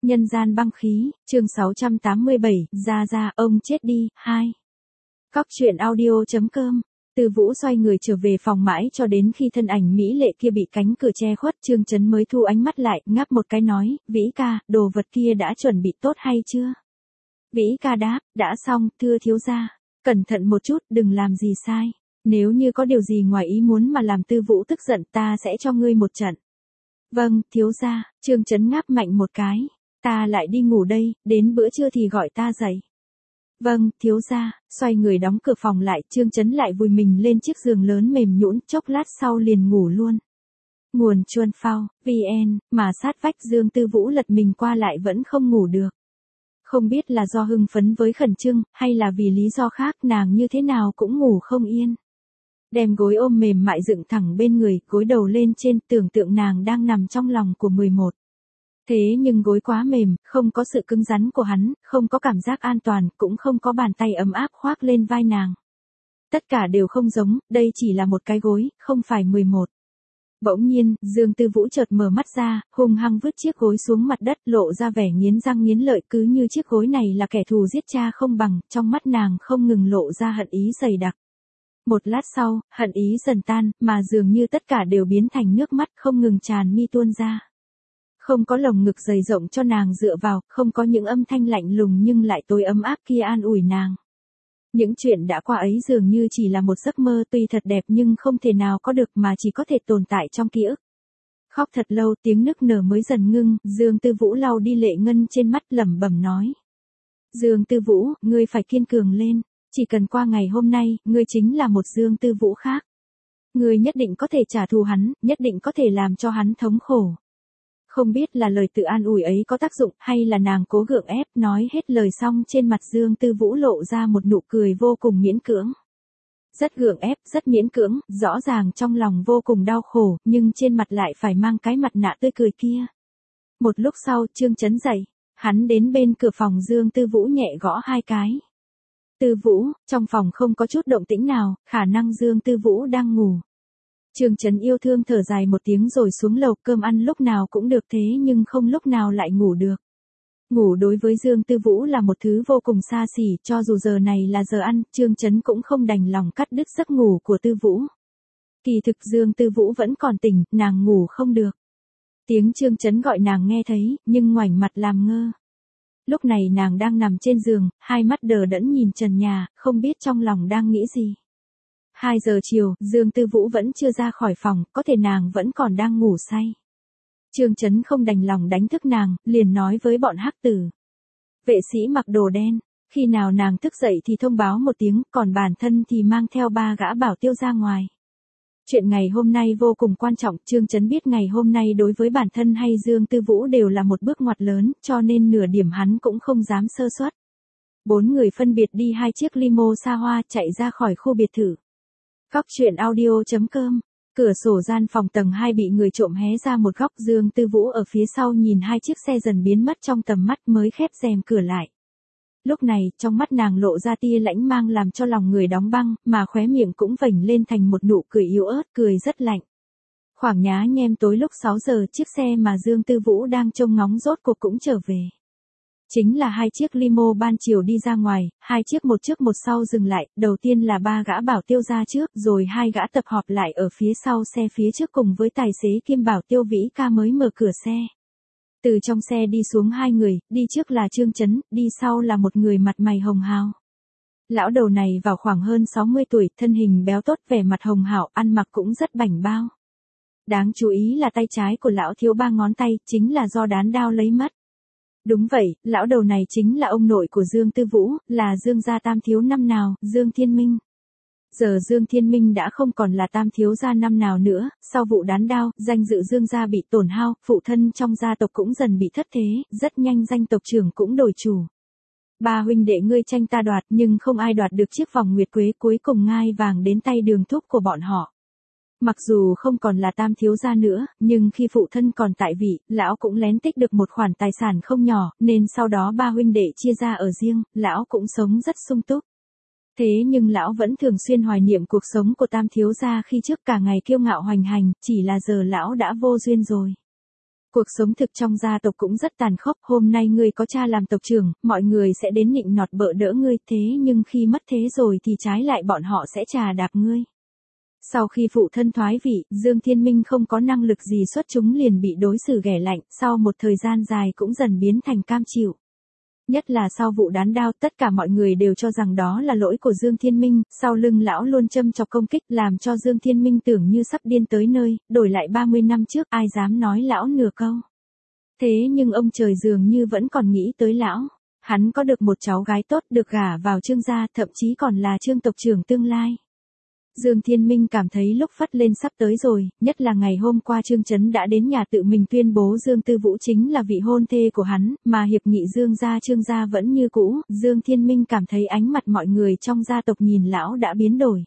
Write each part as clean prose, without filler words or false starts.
Nhân gian băng khí, chương 687, ra, ông chết đi, 2. Cóc truyện audio.com. Từ Vũ xoay người trở về phòng mãi cho đến khi thân ảnh mỹ lệ kia bị cánh cửa che khuất, Trương Chấn mới thu ánh mắt lại, ngáp một cái nói, Vĩ ca, đồ vật kia đã chuẩn bị tốt hay chưa? Vĩ ca đáp, đã xong, thưa thiếu gia. Cẩn thận một chút, đừng làm gì sai. Nếu như có điều gì ngoài ý muốn mà làm Tư Vũ tức giận, ta sẽ cho ngươi một trận. Vâng, thiếu gia. Trương Chấn ngáp mạnh một cái. Ta lại đi ngủ đây, đến bữa trưa thì gọi ta dậy. Vâng, thiếu gia. Xoay người đóng cửa phòng lại, Trương Chấn lại vùi mình lên chiếc giường lớn mềm nhũn, chốc lát sau liền ngủ luôn. Nguồn Chuan Phao, VN, mà sát vách Dương Tư Vũ lật mình qua lại vẫn không ngủ được. Không biết là do hưng phấn với khẩn trương, hay là vì lý do khác, nàng như thế nào cũng ngủ không yên. Đem gối ôm mềm mại dựng thẳng bên người, gối đầu lên trên, tưởng tượng nàng đang nằm trong lòng của 11. Thế nhưng gối quá mềm, không có sự cứng rắn của hắn, không có cảm giác an toàn, cũng không có bàn tay ấm áp khoác lên vai nàng. Tất cả đều không giống, đây chỉ là một cái gối, không phải 11. Bỗng nhiên, Dương Tư Vũ chợt mở mắt ra, hung hăng vứt chiếc gối xuống mặt đất, lộ ra vẻ nghiến răng nghiến lợi, cứ như chiếc gối này là kẻ thù giết cha không bằng, trong mắt nàng không ngừng lộ ra hận ý dày đặc. Một lát sau, hận ý dần tan, mà dường như tất cả đều biến thành nước mắt không ngừng tràn mi tuôn ra. Không có lồng ngực dày rộng cho nàng dựa vào, không có những âm thanh lạnh lùng nhưng lại tối ấm áp kia an ủi nàng. Những chuyện đã qua ấy dường như chỉ là một giấc mơ, tuy thật đẹp nhưng không thể nào có được mà chỉ có thể tồn tại trong ký ức. Khóc thật lâu, tiếng nức nở mới dần ngưng, Dương Tư Vũ lau đi lệ ngân trên mắt, lẩm bẩm nói. Dương Tư Vũ, ngươi phải kiên cường lên, chỉ cần qua ngày hôm nay, ngươi chính là một Dương Tư Vũ khác. Ngươi nhất định có thể trả thù hắn, nhất định có thể làm cho hắn thống khổ. Không biết là lời tự an ủi ấy có tác dụng hay là nàng cố gượng ép, nói hết lời xong trên mặt Dương Tư Vũ lộ ra một nụ cười vô cùng miễn cưỡng. Rất gượng ép, rất miễn cưỡng, rõ ràng trong lòng vô cùng đau khổ, nhưng trên mặt lại phải mang cái mặt nạ tươi cười kia. Một lúc sau, Trương Chấn dậy, hắn đến bên cửa phòng Dương Tư Vũ nhẹ gõ 2 cái. Tư Vũ, trong phòng không có chút động tĩnh nào, khả năng Dương Tư Vũ đang ngủ. Trương Chấn yêu thương thở dài một tiếng rồi xuống lầu, cơm ăn lúc nào cũng được thế nhưng không lúc nào lại ngủ được. Ngủ đối với Dương Tư Vũ là một thứ vô cùng xa xỉ, cho dù giờ này là giờ ăn, Trương Chấn cũng không đành lòng cắt đứt giấc ngủ của Tư Vũ. Kỳ thực Dương Tư Vũ vẫn còn tỉnh, nàng ngủ không được. Tiếng Trương Chấn gọi nàng nghe thấy, nhưng ngoảnh mặt làm ngơ. Lúc này nàng đang nằm trên giường, hai mắt đờ đẫn nhìn trần nhà, không biết trong lòng đang nghĩ gì. 2 giờ chiều, Dương Tư Vũ vẫn chưa ra khỏi phòng, có thể nàng vẫn còn đang ngủ say. Trương Chấn không đành lòng đánh thức nàng, liền nói với bọn hắc tử. Vệ sĩ mặc đồ đen, khi nào nàng thức dậy thì thông báo một tiếng, còn bản thân thì mang theo 3 gã bảo tiêu ra ngoài. Chuyện ngày hôm nay vô cùng quan trọng, Trương Chấn biết ngày hôm nay đối với bản thân hay Dương Tư Vũ đều là một bước ngoặt lớn, cho nên nửa điểm hắn cũng không dám sơ suất. 4 người phân biệt đi 2 chiếc limo xa hoa chạy ra khỏi khu biệt thự. Cóc truyện audio.com. Cửa sổ gian phòng tầng 2 bị người trộm hé ra một góc, Dương Tư Vũ ở phía sau nhìn 2 chiếc xe dần biến mất trong tầm mắt mới khép rèm cửa lại. Lúc này, trong mắt nàng lộ ra tia lãnh mang làm cho lòng người đóng băng, mà khóe miệng cũng vểnh lên thành một nụ cười yếu ớt, cười rất lạnh. Khoảng nhá nhem tối lúc 6 giờ, chiếc xe mà Dương Tư Vũ đang trông ngóng rốt cuộc cũng trở về. Chính là 2 chiếc limo ban chiều đi ra ngoài, 2 chiếc một trước một sau dừng lại, đầu tiên là 3 gã bảo tiêu ra trước, rồi 2 gã tập họp lại ở phía sau xe phía trước cùng với tài xế kiêm bảo tiêu Vĩ ca mới mở cửa xe. Từ trong xe đi xuống 2 người, đi trước là Trương Chấn, đi sau là một người mặt mày hồng hào. Lão đầu này vào khoảng hơn 60 tuổi, thân hình béo tốt, vẻ mặt hồng hào, ăn mặc cũng rất bảnh bao. Đáng chú ý là tay trái của lão thiếu 3 ngón tay, chính là do đán đao lấy mất. Đúng vậy, lão đầu này chính là ông nội của Dương Tư Vũ, là Dương gia tam thiếu năm nào, Dương Thiên Minh. Giờ Dương Thiên Minh đã không còn là tam thiếu gia năm nào nữa, sau vụ đán đao, danh dự Dương gia bị tổn hao, phụ thân trong gia tộc cũng dần bị thất thế, rất nhanh danh tộc trưởng cũng đổi chủ. 3 huynh đệ ngươi tranh ta đoạt nhưng không ai đoạt được chiếc vòng nguyệt quế, cuối cùng ngai vàng đến tay Đường Thúc của bọn họ. Mặc dù không còn là tam thiếu gia nữa, nhưng khi phụ thân còn tại vị, lão cũng lén tích được một khoản tài sản không nhỏ, nên sau đó 3 huynh đệ chia ra ở riêng, lão cũng sống rất sung túc. Thế nhưng lão vẫn thường xuyên hoài niệm cuộc sống của tam thiếu gia khi trước, cả ngày kiêu ngạo hoành hành, chỉ là giờ lão đã vô duyên rồi. Cuộc sống thực trong gia tộc cũng rất tàn khốc, hôm nay ngươi có cha làm tộc trưởng, mọi người sẽ đến nịnh nọt bợ đỡ ngươi, thế nhưng khi mất thế rồi thì trái lại bọn họ sẽ chà đạp ngươi. Sau khi phụ thân thoái vị, Dương Thiên Minh không có năng lực gì xuất chúng liền bị đối xử ghẻ lạnh, sau một thời gian dài cũng dần biến thành cam chịu. Nhất là sau vụ đán đao, tất cả mọi người đều cho rằng đó là lỗi của Dương Thiên Minh, sau lưng lão luôn châm chọc công kích làm cho Dương Thiên Minh tưởng như sắp điên tới nơi, đổi lại 30 năm trước ai dám nói lão nửa câu. Thế nhưng ông trời dường như vẫn còn nghĩ tới lão, hắn có được một cháu gái tốt được gả vào Trương gia, thậm chí còn là Trương tộc trưởng tương lai. Dương Thiên Minh cảm thấy lúc phất lên sắp tới rồi, nhất là ngày hôm qua Trương Chấn đã đến nhà tự mình tuyên bố Dương Tư Vũ chính là vị hôn thê của hắn, mà hiệp nghị Dương gia Trương gia vẫn như cũ, Dương Thiên Minh cảm thấy ánh mặt mọi người trong gia tộc nhìn lão đã biến đổi.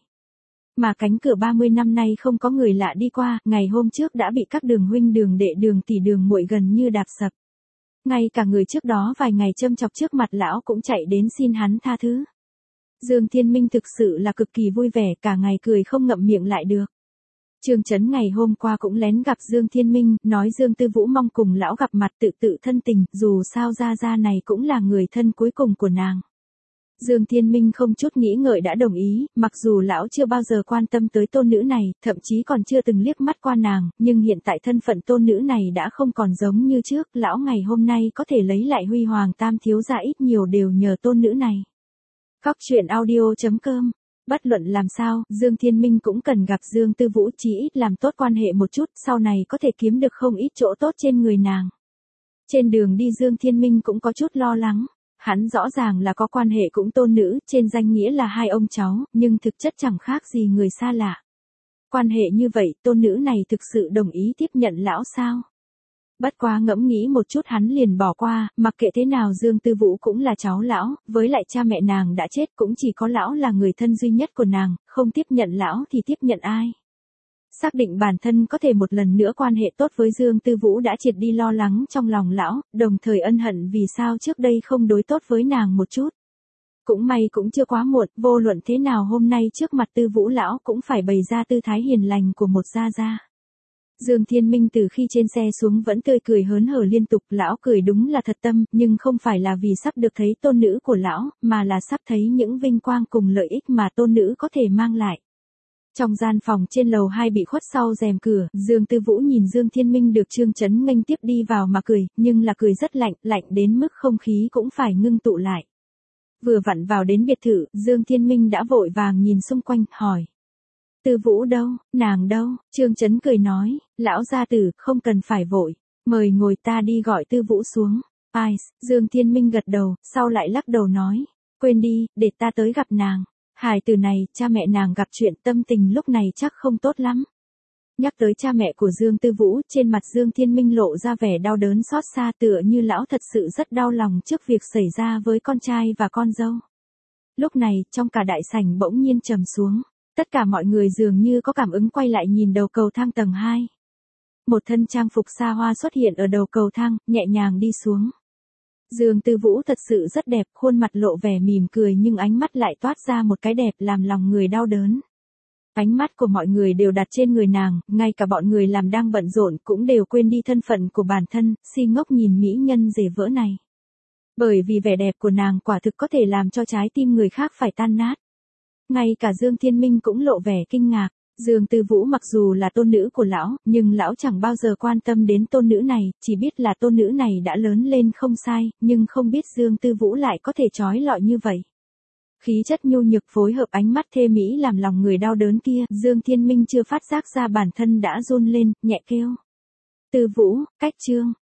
Mà cánh cửa 30 năm nay không có người lạ đi qua, ngày hôm trước đã bị các đường huynh đường đệ đường tỷ đường muội gần như đạp sập. Ngay cả người trước đó vài ngày châm chọc trước mặt lão cũng chạy đến xin hắn tha thứ. Dương Thiên Minh thực sự là cực kỳ vui vẻ, cả ngày cười không ngậm miệng lại được. Trương Chấn ngày hôm qua cũng lén gặp Dương Thiên Minh, nói Dương Tư Vũ mong cùng lão gặp mặt tự thân tình, dù sao gia gia này cũng là người thân cuối cùng của nàng. Dương Thiên Minh không chút nghĩ ngợi đã đồng ý, mặc dù lão chưa bao giờ quan tâm tới tôn nữ này, thậm chí còn chưa từng liếc mắt qua nàng, nhưng hiện tại thân phận tôn nữ này đã không còn giống như trước, lão ngày hôm nay có thể lấy lại huy hoàng tam thiếu gia ít nhiều đều nhờ tôn nữ này. Góc truyện audio.com. Bất luận làm sao, Dương Thiên Minh cũng cần gặp Dương Tư Vũ, chí ít làm tốt quan hệ một chút, sau này có thể kiếm được không ít chỗ tốt trên người nàng. Trên đường đi Dương Thiên Minh cũng có chút lo lắng. Hắn rõ ràng là có quan hệ cũng tôn nữ, trên danh nghĩa là hai ông cháu, nhưng thực chất chẳng khác gì người xa lạ. Quan hệ như vậy, tôn nữ này thực sự đồng ý tiếp nhận lão sao? Bất quá ngẫm nghĩ một chút hắn liền bỏ qua, mặc kệ thế nào Dương Tư Vũ cũng là cháu lão, với lại cha mẹ nàng đã chết cũng chỉ có lão là người thân duy nhất của nàng, không tiếp nhận lão thì tiếp nhận ai. Xác định bản thân có thể một lần nữa quan hệ tốt với Dương Tư Vũ đã triệt đi lo lắng trong lòng lão, đồng thời ân hận vì sao trước đây không đối tốt với nàng một chút. Cũng may cũng chưa quá muộn, vô luận thế nào hôm nay trước mặt Tư Vũ lão cũng phải bày ra tư thái hiền lành của một gia gia. Dương Thiên Minh từ khi trên xe xuống vẫn tươi cười hớn hở liên tục, lão cười đúng là thật tâm, nhưng không phải là vì sắp được thấy tôn nữ của lão, mà là sắp thấy những vinh quang cùng lợi ích mà tôn nữ có thể mang lại. Trong gian phòng trên lầu 2 bị khuất sau rèm cửa, Dương Tư Vũ nhìn Dương Thiên Minh được Trương Chấn nghênh tiếp đi vào mà cười, nhưng là cười rất lạnh, lạnh đến mức không khí cũng phải ngưng tụ lại. Vừa vặn vào đến biệt thự, Dương Thiên Minh đã vội vàng nhìn xung quanh, hỏi. Tư Vũ đâu, nàng đâu? Trương Chấn cười nói, lão gia tử, không cần phải vội, mời ngồi ta đi gọi Tư Vũ xuống. Ai, Dương Thiên Minh gật đầu, sau lại lắc đầu nói, quên đi, để ta tới gặp nàng. Hài từ này, cha mẹ nàng gặp chuyện tâm tình lúc này chắc không tốt lắm. Nhắc tới cha mẹ của Dương Tư Vũ, trên mặt Dương Thiên Minh lộ ra vẻ đau đớn xót xa tựa như lão thật sự rất đau lòng trước việc xảy ra với con trai và con dâu. Lúc này, trong cả đại sảnh bỗng nhiên trầm xuống. Tất cả mọi người dường như có cảm ứng quay lại nhìn đầu cầu thang tầng 2. Một thân trang phục xa hoa xuất hiện ở đầu cầu thang, nhẹ nhàng đi xuống. Dương Tư Vũ thật sự rất đẹp, khuôn mặt lộ vẻ mỉm cười nhưng ánh mắt lại toát ra một cái đẹp làm lòng người đau đớn. Ánh mắt của mọi người đều đặt trên người nàng, ngay cả bọn người làm đang bận rộn cũng đều quên đi thân phận của bản thân, si ngốc nhìn mỹ nhân rể vỡ này. Bởi vì vẻ đẹp của nàng quả thực có thể làm cho trái tim người khác phải tan nát. Ngay cả Dương Thiên Minh cũng lộ vẻ kinh ngạc. Dương Tư Vũ mặc dù là tôn nữ của lão, nhưng lão chẳng bao giờ quan tâm đến tôn nữ này, chỉ biết là tôn nữ này đã lớn lên không sai, nhưng không biết Dương Tư Vũ lại có thể trói lọi như vậy. Khí chất nhu nhược phối hợp ánh mắt thê mỹ làm lòng người đau đớn kia, Dương Thiên Minh chưa phát giác ra bản thân đã run lên, nhẹ kêu. Tư Vũ, cách Trương,